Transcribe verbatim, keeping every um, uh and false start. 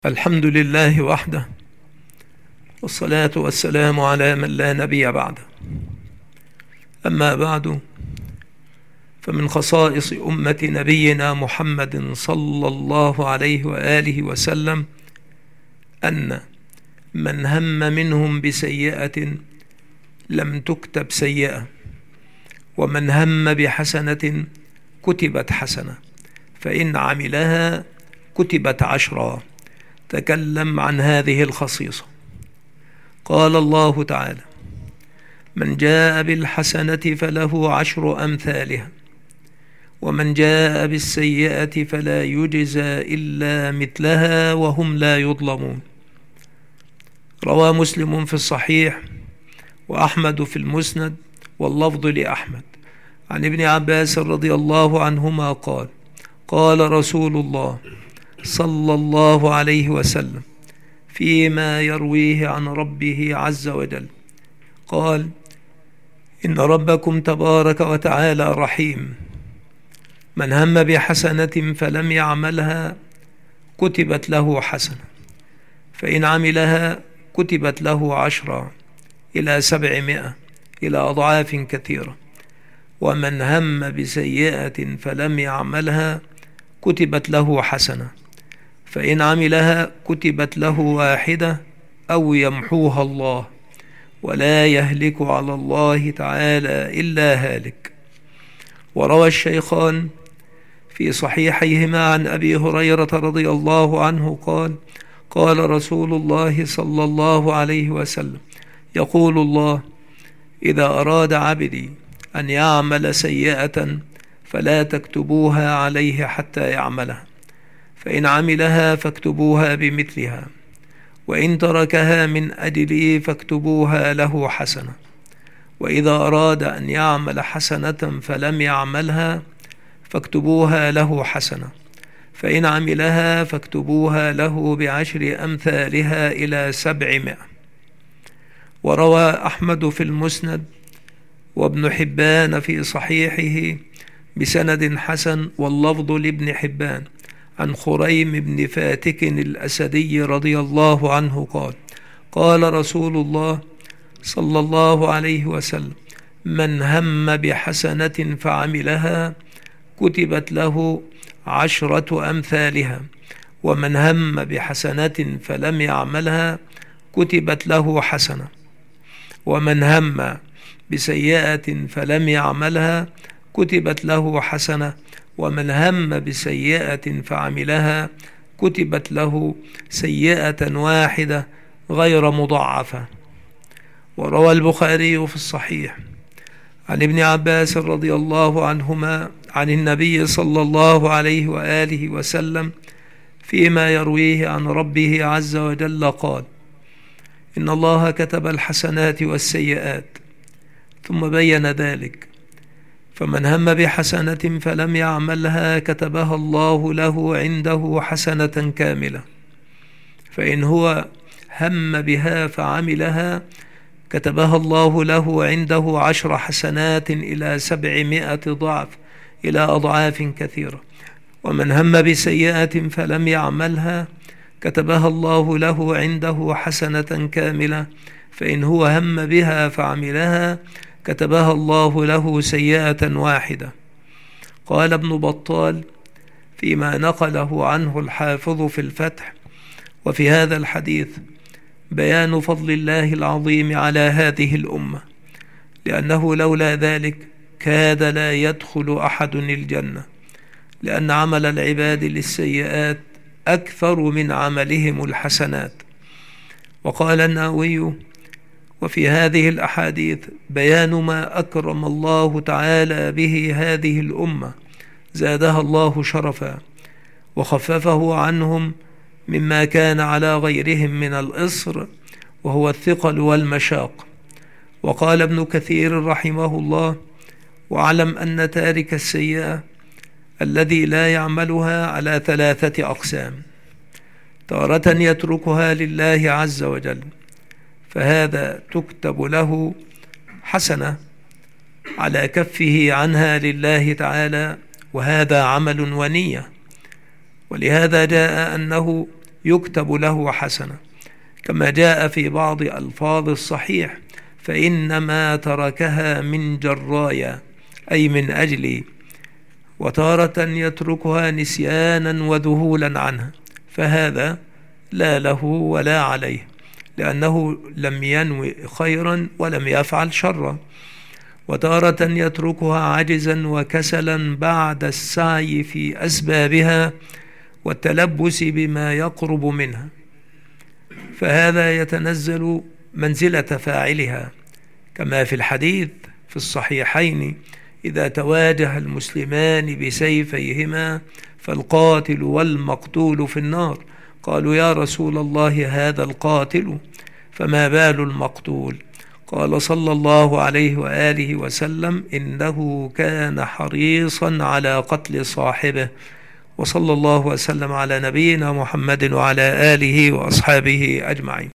الحمد لله وحده، والصلاة والسلام على من لا نبي بعده. أما بعد، فمن خصائص أمة نبينا محمد صلى الله عليه وآله وسلم أن من هم منهم بسيئة لم تكتب سيئة، ومن هم بحسنة كتبت حسنة، فإن عملها كتبت عشرا. تكلم عن هذه الخصيصة. قال الله تعالى: من جاء بالحسنة فله عشر أمثالها، ومن جاء بالسيئة فلا يجزى إلا مثلها وهم لا يظلمون. روى مسلم في الصحيح، وأحمد في المسند، واللفظ لأحمد، عن ابن عباس رضي الله عنهما قال: قال رسول الله صلى الله عليه وسلم فيما يرويه عن ربه عز وجل، قال: إن ربكم تبارك وتعالى رحيم، من هم بحسنة فلم يعملها كتبت له حسنة، فإن عملها كتبت له عشرا إلى سبعمائة إلى أضعاف كثيرة، ومن هم بسيئة فلم يعملها كتبت له حسنة، فإن عملها كتبت له واحدة أو يمحوها الله، ولا يهلك على الله تعالى إلا هالك. وروى الشيخان في صحيحيهما عن أبي هريرة رضي الله عنه قال: قال رسول الله صلى الله عليه وسلم: يقول الله: إذا أراد عبدي أن يعمل سيئة فلا تكتبوها عليه حتى يعملها، فإن عملها فاكتبوها بمثلها، وإن تركها من أجلي فاكتبوها له حسنة، وإذا أراد أن يعمل حسنة فلم يعملها فاكتبوها له حسنة، فإن عملها فاكتبوها له بعشر أمثالها إلى سبعمائة. وروى أحمد في المسند، وابن حبان في صحيحه بسند حسن، واللفظ لابن حبان، عن خريم بن فاتك الأسدي رضي الله عنه قال: قال رسول الله صلى الله عليه وسلم: من هم بحسنة فعملها كتبت له عشرة أمثالها، ومن هم بحسنة فلم يعملها كتبت له حسنة، ومن هم بسيئة فلم يعملها كتبت له حسنة، ومن هم بسيئة فعملها كتبت له سيئة واحدة غير مضاعفة. وروى البخاري في الصحيح عن ابن عباس رضي الله عنهما عن النبي صلى الله عليه وآله وسلم فيما يرويه عن ربه عز وجل قال: إن الله كتب الحسنات والسيئات، ثم بين ذلك: فمن هم بحسنة فلم يعملها كتبها الله له عنده حسنة كاملة، فإن هو هم بها فعملها كتبها الله له عنده عشر حسنات إلى سبعمائة ضعف إلى أضعاف كثيرة، ومن هم بسيئة فلم يعملها كتبها الله له عنده حسنة كاملة، فإن هو هم بها فعملها كتبها الله له سيئة واحدة. قال ابن بطال فيما نقله عنه الحافظ في الفتح: وفي هذا الحديث بيان فضل الله العظيم على هذه الأمة، لأنه لولا ذلك كاد لا يدخل أحد الجنة، لأن عمل العباد للسيئات أكثر من عملهم الحسنات. وقال النووي: وفي هذه الأحاديث بيان ما أكرم الله تعالى به هذه الأمة، زادها الله شرفا وخففه عنهم مما كان على غيرهم من الإصر، وهو الثقل والمشاق. وقال ابن كثير رحمه الله: واعلم أن تارك السيئة الذي لا يعملها على ثلاثة أقسام: تارة يتركها لله عز وجل، فهذا تكتب له حسنة على كفه عنها لله تعالى، وهذا عمل ونية. ولهذا جاء أنه يكتب له حسنة، كما جاء في بعض ألفاظ الصحيح: فإنما تركها من جرايا، أي من أجلي. وتارة يتركها نسيانا وذهولا عنها، فهذا لا له ولا عليه، لأنه لم ينوي خيرا ولم يفعل شرا. وتارة يتركها عجزا وكسلا بعد السعي في أسبابها والتلبس بما يقرب منها، فهذا يتنزل منزلة فاعلها، كما في الحديث في الصحيحين: إذا تواجه المسلمان بسيفيهما فالقاتل والمقتول في النار. قالوا: يا رسول الله، هذا القاتل، فما بال المقتول؟ قال صلى الله عليه وآله وسلم: إنه كان حريصا على قتل صاحبه. وصلى الله وسلم على نبينا محمد وعلى آله وأصحابه أجمعين.